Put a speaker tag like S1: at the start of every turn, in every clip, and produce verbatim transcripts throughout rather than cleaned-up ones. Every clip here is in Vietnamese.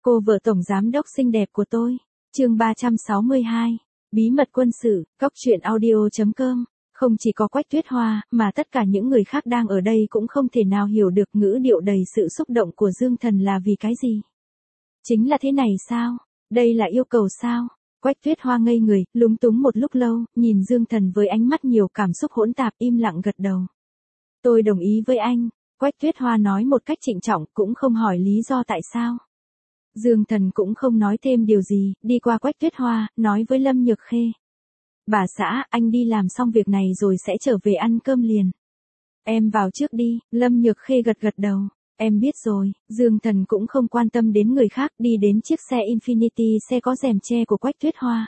S1: Cô vợ tổng giám đốc xinh đẹp của tôi. Chương ba trăm sáu mươi hai. Bí mật quân sự, cóc truyện audio chấm com. Không chỉ có Quách Tuyết Hoa, mà tất cả những người khác đang ở đây cũng không thể nào hiểu được ngữ điệu đầy sự xúc động của Dương Thần là vì cái gì. Chính là thế này sao? Đây là yêu cầu sao? Quách Tuyết Hoa ngây người, lúng túng một lúc lâu, nhìn Dương Thần với ánh mắt nhiều cảm xúc hỗn tạp, im lặng gật đầu. Tôi đồng ý với anh. Quách Tuyết Hoa nói một cách trịnh trọng, cũng không hỏi lý do tại sao. Dương Thần cũng không nói thêm điều gì, đi qua Quách Tuyết Hoa, nói với Lâm Nhược Khê. Bà xã, anh đi làm xong việc này rồi sẽ trở về ăn cơm liền. Em vào trước đi. Lâm Nhược Khê gật gật đầu. Em biết rồi. Dương Thần cũng không quan tâm đến người khác, đi đến chiếc xe Infiniti, xe có rèm che của Quách Tuyết Hoa.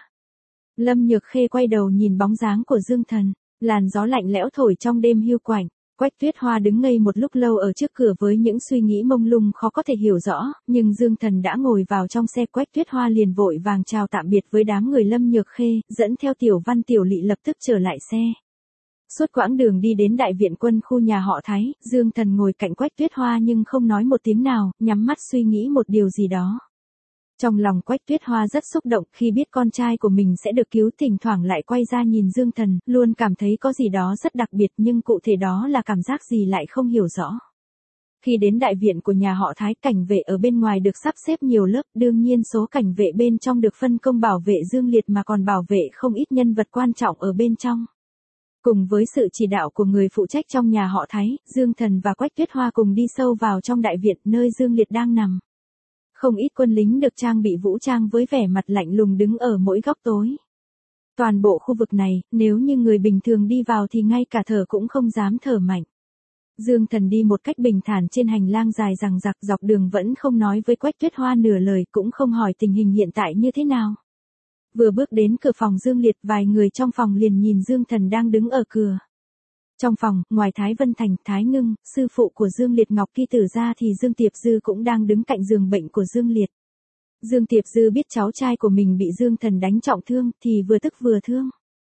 S1: Lâm Nhược Khê quay đầu nhìn bóng dáng của Dương Thần, làn gió lạnh lẽo thổi trong đêm hiu quạnh. Quách Tuyết Hoa đứng ngây một lúc lâu ở trước cửa với những suy nghĩ mông lung khó có thể hiểu rõ, nhưng Dương Thần đã ngồi vào trong xe. Quách Tuyết Hoa liền vội vàng chào tạm biệt với đám người Lâm Nhược Khê, dẫn theo Tiểu Văn Tiểu Lị lập tức trở lại xe. Suốt quãng đường đi đến đại viện quân khu nhà họ Thái, Dương Thần ngồi cạnh Quách Tuyết Hoa nhưng không nói một tiếng nào, nhắm mắt suy nghĩ một điều gì đó. Trong lòng Quách Tuyết Hoa rất xúc động khi biết con trai của mình sẽ được cứu, thỉnh thoảng lại quay ra nhìn Dương Thần, luôn cảm thấy có gì đó rất đặc biệt, nhưng cụ thể đó là cảm giác gì lại không hiểu rõ. Khi đến đại viện của nhà họ Thái, cảnh vệ ở bên ngoài được sắp xếp nhiều lớp, đương nhiên số cảnh vệ bên trong được phân công bảo vệ Dương Liệt mà còn bảo vệ không ít nhân vật quan trọng ở bên trong. Cùng với sự chỉ đạo của người phụ trách trong nhà họ Thái, Dương Thần và Quách Tuyết Hoa cùng đi sâu vào trong đại viện nơi Dương Liệt đang nằm. Không ít quân lính được trang bị vũ trang với vẻ mặt lạnh lùng đứng ở mỗi góc tối. Toàn bộ khu vực này, nếu như người bình thường đi vào thì ngay cả thở cũng không dám thở mạnh. Dương Thần đi một cách bình thản trên hành lang dài dằng dặc, dọc đường vẫn không nói với Quách Tuyết Hoa nửa lời, cũng không hỏi tình hình hiện tại như thế nào. Vừa bước đến cửa phòng Dương Liệt, vài người trong phòng liền nhìn Dương Thần đang đứng ở cửa. Trong phòng, ngoài Thái Vân Thành, Thái Ngưng, sư phụ của Dương Liệt Ngọc Kỳ Tử ra thì Dương Tiệp Dư cũng đang đứng cạnh giường bệnh của Dương Liệt. Dương Tiệp Dư biết cháu trai của mình bị Dương Thần đánh trọng thương thì vừa tức vừa thương.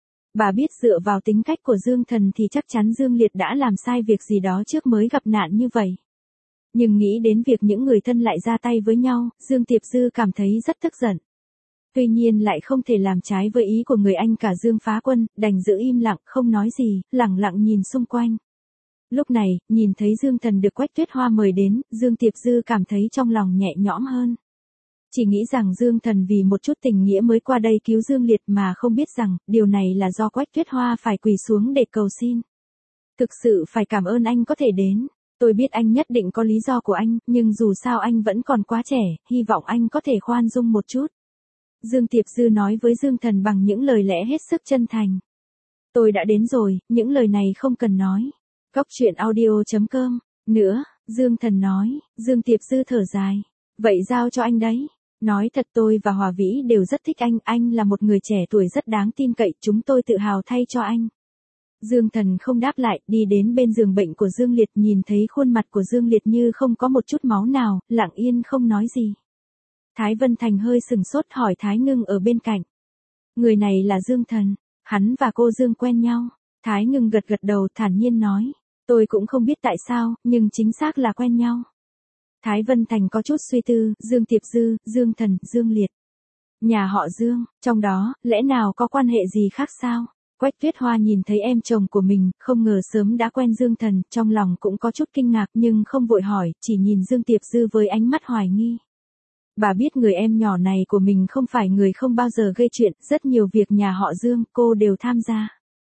S1: Bà biết dựa vào tính cách của Dương Thần thì chắc chắn Dương Liệt đã làm sai việc gì đó trước mới gặp nạn như vậy. Nhưng nghĩ đến việc những người thân lại ra tay với nhau, Dương Tiệp Dư cảm thấy rất tức giận. Tuy nhiên lại không thể làm trái với ý của người anh cả Dương Phá Quân, đành giữ im lặng, không nói gì, lẳng lặng nhìn xung quanh. Lúc này, nhìn thấy Dương Thần được Quách Tuyết Hoa mời đến, Dương Tiệp Dư cảm thấy trong lòng nhẹ nhõm hơn. Chỉ nghĩ rằng Dương Thần vì một chút tình nghĩa mới qua đây cứu Dương Liệt mà không biết rằng, điều này là do Quách Tuyết Hoa phải quỳ xuống để cầu xin. Thực sự phải cảm ơn anh có thể đến. Tôi biết anh nhất định có lý do của anh, nhưng dù sao anh vẫn còn quá trẻ, hy vọng anh có thể khoan dung một chút. Dương Tiệp Dư nói với Dương Thần bằng những lời lẽ hết sức chân thành. Tôi đã đến rồi, những lời này không cần nói. Cóc truyện audio chấm com. Nữa, Dương Thần nói. Dương Tiệp Dư thở dài. Vậy giao cho anh đấy. Nói thật, tôi và Hòa Vĩ đều rất thích anh, anh là một người trẻ tuổi rất đáng tin cậy, chúng tôi tự hào thay cho anh. Dương Thần không đáp lại, đi đến bên giường bệnh của Dương Liệt, nhìn thấy khuôn mặt của Dương Liệt như không có một chút máu nào, lặng yên không nói gì. Thái Vân Thành hơi sừng sốt hỏi Thái Ngưng ở bên cạnh. Người này là Dương Thần, hắn và cô Dương quen nhau. Thái Ngưng gật gật đầu, thản nhiên nói. Tôi cũng không biết tại sao, nhưng chính xác là quen nhau. Thái Vân Thành có chút suy tư, Dương Tiệp Dư, Dương Thần, Dương Liệt. Nhà họ Dương, trong đó, lẽ nào có quan hệ gì khác sao? Quách Tuyết Hoa nhìn thấy em chồng của mình, không ngờ sớm đã quen Dương Thần, trong lòng cũng có chút kinh ngạc nhưng không vội hỏi, chỉ nhìn Dương Tiệp Dư với ánh mắt hoài nghi. Bà biết người em nhỏ này của mình không phải người không bao giờ gây chuyện, rất nhiều việc nhà họ Dương, cô đều tham gia.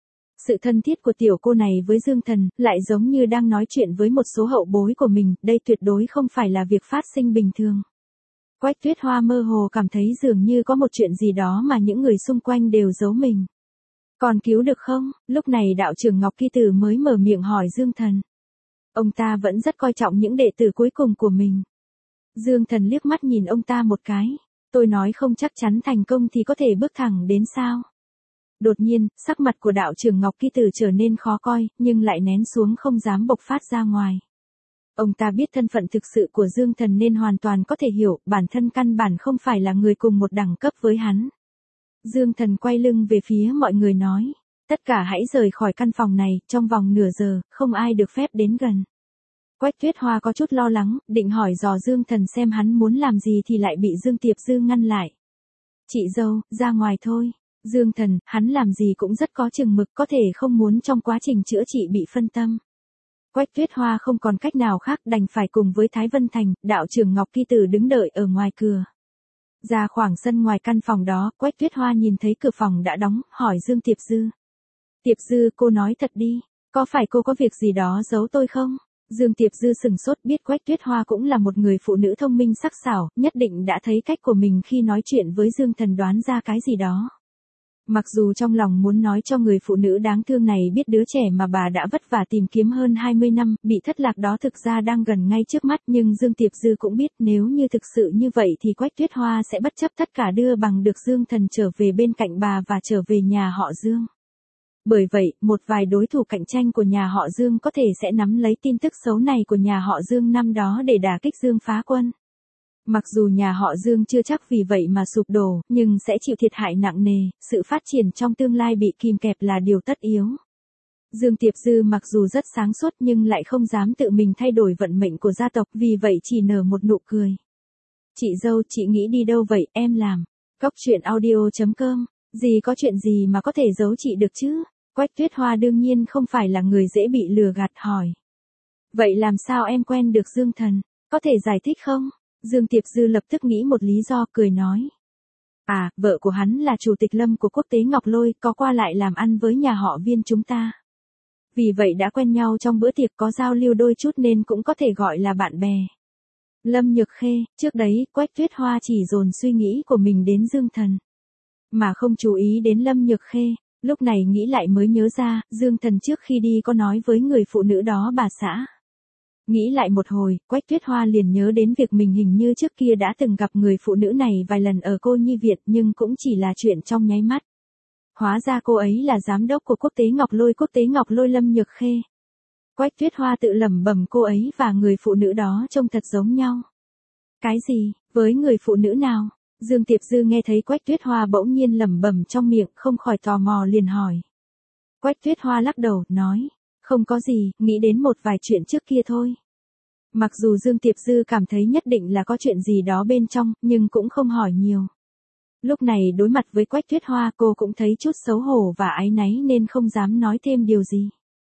S1: Sự thân thiết của tiểu cô này với Dương Thần, lại giống như đang nói chuyện với một số hậu bối của mình, đây tuyệt đối không phải là việc phát sinh bình thường. Quách Tuyết Hoa mơ hồ cảm thấy dường như có một chuyện gì đó mà những người xung quanh đều giấu mình. Còn cứu được không? Lúc này đạo trưởng Ngọc Kỳ Tử mới mở miệng hỏi Dương Thần. Ông ta vẫn rất coi trọng những đệ tử cuối cùng của mình. Dương Thần liếc mắt nhìn ông ta một cái. Tôi nói không chắc chắn thành công thì có thể bước thẳng đến sao? Đột nhiên, sắc mặt của đạo trưởng Ngọc Kỳ Tử trở nên khó coi, nhưng lại nén xuống không dám bộc phát ra ngoài. Ông ta biết thân phận thực sự của Dương Thần nên hoàn toàn có thể hiểu, bản thân căn bản không phải là người cùng một đẳng cấp với hắn. Dương Thần quay lưng về phía mọi người nói. Tất cả hãy rời khỏi căn phòng này, trong vòng nửa giờ, không ai được phép đến gần. Quách Tuyết Hoa có chút lo lắng, định hỏi dò Dương Thần xem hắn muốn làm gì thì lại bị Dương Tiệp Dư ngăn lại. Chị dâu, ra ngoài thôi. Dương Thần, hắn làm gì cũng rất có chừng mực, có thể không muốn trong quá trình chữa trị bị phân tâm. Quách Tuyết Hoa không còn cách nào khác, đành phải cùng với Thái Vân Thành, đạo trưởng Ngọc Kỳ Tử đứng đợi ở ngoài cửa. Ra khoảng sân ngoài căn phòng đó, Quách Tuyết Hoa nhìn thấy cửa phòng đã đóng, hỏi Dương Tiệp Dư. Tiệp Dư, cô nói thật đi, có phải cô có việc gì đó giấu tôi không? Dương Tiệp Dư sừng sốt, biết Quách Tuyết Hoa cũng là một người phụ nữ thông minh sắc sảo, nhất định đã thấy cách của mình khi nói chuyện với Dương Thần, đoán ra cái gì đó. Mặc dù trong lòng muốn nói cho người phụ nữ đáng thương này biết đứa trẻ mà bà đã vất vả tìm kiếm hơn hai mươi năm, bị thất lạc đó thực ra đang gần ngay trước mắt, nhưng Dương Tiệp Dư cũng biết nếu như thực sự như vậy thì Quách Tuyết Hoa sẽ bất chấp tất cả đưa bằng được Dương Thần trở về bên cạnh bà và trở về nhà họ Dương. Bởi vậy, một vài đối thủ cạnh tranh của nhà họ Dương có thể sẽ nắm lấy tin tức xấu này của nhà họ Dương năm đó để đả kích Dương Phá Quân. Mặc dù nhà họ Dương chưa chắc vì vậy mà sụp đổ, nhưng sẽ chịu thiệt hại nặng nề, sự phát triển trong tương lai bị kìm kẹp là điều tất yếu. Dương Tiệp Dư mặc dù rất sáng suốt nhưng lại không dám tự mình thay đổi vận mệnh của gia tộc, vì vậy chỉ nở một nụ cười. Chị dâu, chị nghĩ đi đâu vậy, em làm. Cóc truyện audio chấm com, gì có chuyện gì mà có thể giấu chị được chứ? Quách Tuyết Hoa đương nhiên không phải là người dễ bị lừa gạt, hỏi. Vậy làm sao em quen được Dương Thần, có thể giải thích không? Dương Tiệp Dư lập tức nghĩ một lý do, cười nói. À, vợ của hắn là chủ tịch Lâm của quốc tế Ngọc Lôi, có qua lại làm ăn với nhà họ Viên chúng ta. Vì vậy đã quen nhau trong bữa tiệc, có giao lưu đôi chút nên cũng có thể gọi là bạn bè. Lâm Nhược Khê, trước đấy, Quách Tuyết Hoa chỉ dồn suy nghĩ của mình đến Dương Thần, mà không chú ý đến Lâm Nhược Khê. Lúc này nghĩ lại mới nhớ ra, Dương Thần trước khi đi có nói với người phụ nữ đó bà xã. Nghĩ lại một hồi, Quách Tuyết Hoa liền nhớ đến việc mình hình như trước kia đã từng gặp người phụ nữ này vài lần ở Cô Nhi Viện, nhưng cũng chỉ là chuyện trong nháy mắt. Hóa ra cô ấy là giám đốc của quốc tế Ngọc Lôi, quốc tế Ngọc Lôi Lâm Nhược Khê. Quách Tuyết Hoa tự lẩm bẩm, cô ấy và người phụ nữ đó trông thật giống nhau. Cái gì, với người phụ nữ nào? Dương Tiệp Dư nghe thấy Quách Tuyết Hoa bỗng nhiên lẩm bẩm trong miệng, không khỏi tò mò liền hỏi. Quách Tuyết Hoa lắc đầu, nói, không có gì, nghĩ đến một vài chuyện trước kia thôi. Mặc dù Dương Tiệp Dư cảm thấy nhất định là có chuyện gì đó bên trong, nhưng cũng không hỏi nhiều. Lúc này đối mặt với Quách Tuyết Hoa, cô cũng thấy chút xấu hổ và áy náy nên không dám nói thêm điều gì.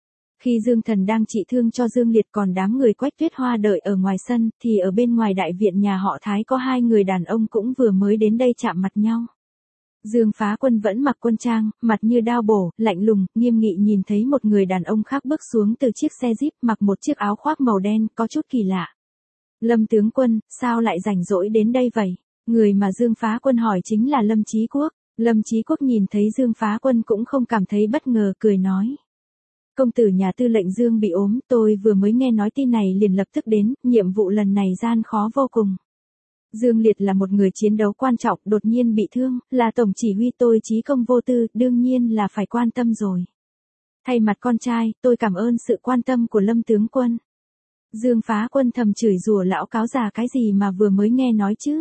S1: Khi Dương Thần đang trị thương cho Dương Liệt, còn đám người Quách Tuyết Hoa đợi ở ngoài sân, thì ở bên ngoài đại viện nhà họ Thái có hai người đàn ông cũng vừa mới đến đây chạm mặt nhau. Dương Phá Quân vẫn mặc quân trang, mặt như đao bổ, lạnh lùng, nghiêm nghị nhìn thấy một người đàn ông khác bước xuống từ chiếc xe jeep, mặc một chiếc áo khoác màu đen, có chút kỳ lạ. Lâm tướng quân, sao lại rảnh rỗi đến đây vậy? Người mà Dương Phá Quân hỏi chính là Lâm Chí Quốc. Lâm Chí Quốc nhìn thấy Dương Phá Quân cũng không cảm thấy bất ngờ, cười nói. Công tử nhà tư lệnh Dương bị ốm, tôi vừa mới nghe nói tin này liền lập tức đến, nhiệm vụ lần này gian khó vô cùng. Dương Liệt là một người chiến đấu quan trọng, đột nhiên bị thương, là tổng chỉ huy tôi chí công vô tư, đương nhiên là phải quan tâm rồi. Thay mặt con trai, tôi cảm ơn sự quan tâm của Lâm tướng quân. Dương Phá Quân thầm chửi rủa lão cáo già cái gì mà vừa mới nghe nói chứ.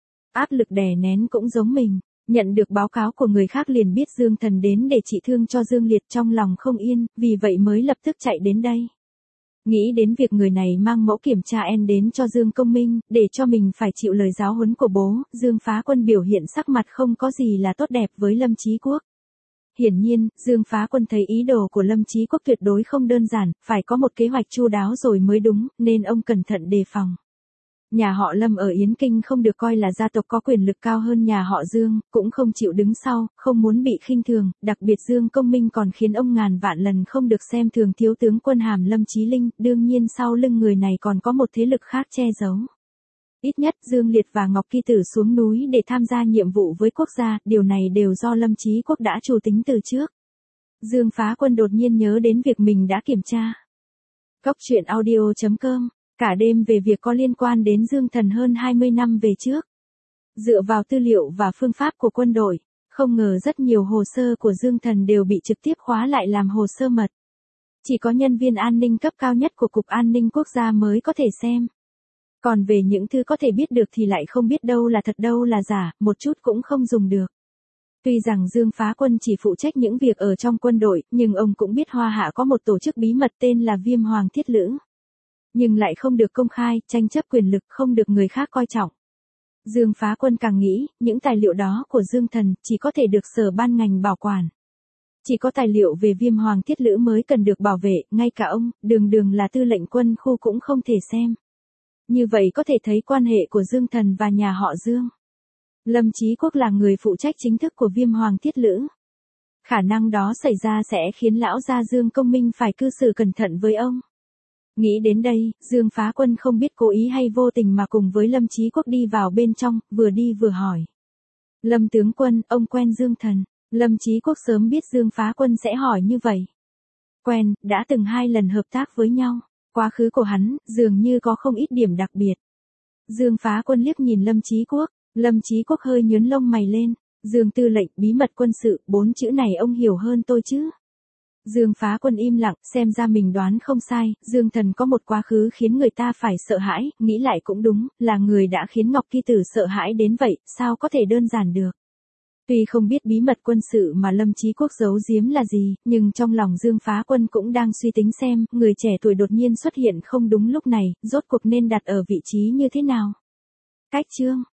S1: Áp lực đè nén cũng giống mình. Nhận được báo cáo của người khác liền biết Dương Thần đến để trị thương cho Dương Liệt, trong lòng không yên, vì vậy mới lập tức chạy đến đây. Nghĩ đến việc người này mang mẫu kiểm tra en đến cho Dương Công Minh, để cho mình phải chịu lời giáo huấn của bố, Dương Phá Quân biểu hiện sắc mặt không có gì là tốt đẹp với Lâm Chí Quốc. Hiển nhiên, Dương Phá Quân thấy ý đồ của Lâm Chí Quốc tuyệt đối không đơn giản, phải có một kế hoạch chu đáo rồi mới đúng, nên ông cẩn thận đề phòng. Nhà họ Lâm ở Yến Kinh không được coi là gia tộc có quyền lực cao hơn nhà họ Dương, cũng không chịu đứng sau, không muốn bị khinh thường, đặc biệt Dương Công Minh còn khiến ông ngàn vạn lần không được xem thường thiếu tướng quân hàm Lâm Chí Linh, đương nhiên sau lưng người này còn có một thế lực khác che giấu. Ít nhất Dương Liệt và Ngọc Kỳ Tử xuống núi để tham gia nhiệm vụ với quốc gia, điều này đều do Lâm Chí Quốc đã chủ tính từ trước. Dương Phá Quân đột nhiên nhớ đến việc mình đã kiểm tra. Cóc truyện audio chấm com, cả đêm về việc có liên quan đến Dương Thần hơn hai mươi năm về trước. Dựa vào tư liệu và phương pháp của quân đội, không ngờ rất nhiều hồ sơ của Dương Thần đều bị trực tiếp khóa lại làm hồ sơ mật. Chỉ có nhân viên an ninh cấp cao nhất của Cục An ninh Quốc gia mới có thể xem. Còn về những thứ có thể biết được thì lại không biết đâu là thật đâu là giả, một chút cũng không dùng được. Tuy rằng Dương Phá Quân chỉ phụ trách những việc ở trong quân đội, nhưng ông cũng biết Hoa Hạ có một tổ chức bí mật tên là Viêm Hoàng Thiết Lữ. nhưng lại không được công khai, tranh chấp quyền lực không được người khác coi trọng. Dương Phá Quân càng nghĩ, những tài liệu đó của Dương Thần chỉ có thể được sở ban ngành bảo quản. Chỉ có tài liệu về Viêm Hoàng Thiết Lữ mới cần được bảo vệ, ngay cả ông, Đường Đường là tư lệnh quân khu cũng không thể xem. Như vậy có thể thấy quan hệ của Dương Thần và nhà họ Dương. Lâm Chí Quốc là người phụ trách chính thức của Viêm Hoàng Thiết Lữ. Khả năng đó xảy ra sẽ khiến lão gia Dương Công Minh phải cư xử cẩn thận với ông. Nghĩ đến đây, Dương Phá Quân không biết cố ý hay vô tình mà cùng với Lâm Chí Quốc đi vào bên trong, vừa đi vừa hỏi. Lâm tướng quân, ông quen Dương Thần. Lâm Chí Quốc sớm biết Dương Phá Quân sẽ hỏi như vậy. Quen, đã từng hai lần hợp tác với nhau. Quá khứ của hắn, dường như có không ít điểm đặc biệt. Dương Phá Quân liếc nhìn Lâm Chí Quốc. Lâm Chí Quốc hơi nhướng lông mày lên. Dương tư lệnh, bí mật quân sự, bốn chữ này ông hiểu hơn tôi chứ. Dương Phá Quân im lặng, xem ra mình đoán không sai, Dương Thần có một quá khứ khiến người ta phải sợ hãi, nghĩ lại cũng đúng, là người đã khiến Ngọc Kỳ Tử sợ hãi đến vậy, sao có thể đơn giản được. Tuy không biết bí mật quân sự mà Lâm Chí Quốc giấu giếm là gì, nhưng trong lòng Dương Phá Quân cũng đang suy tính xem, người trẻ tuổi đột nhiên xuất hiện không đúng lúc này, rốt cuộc nên đặt ở vị trí như thế nào. Cách chương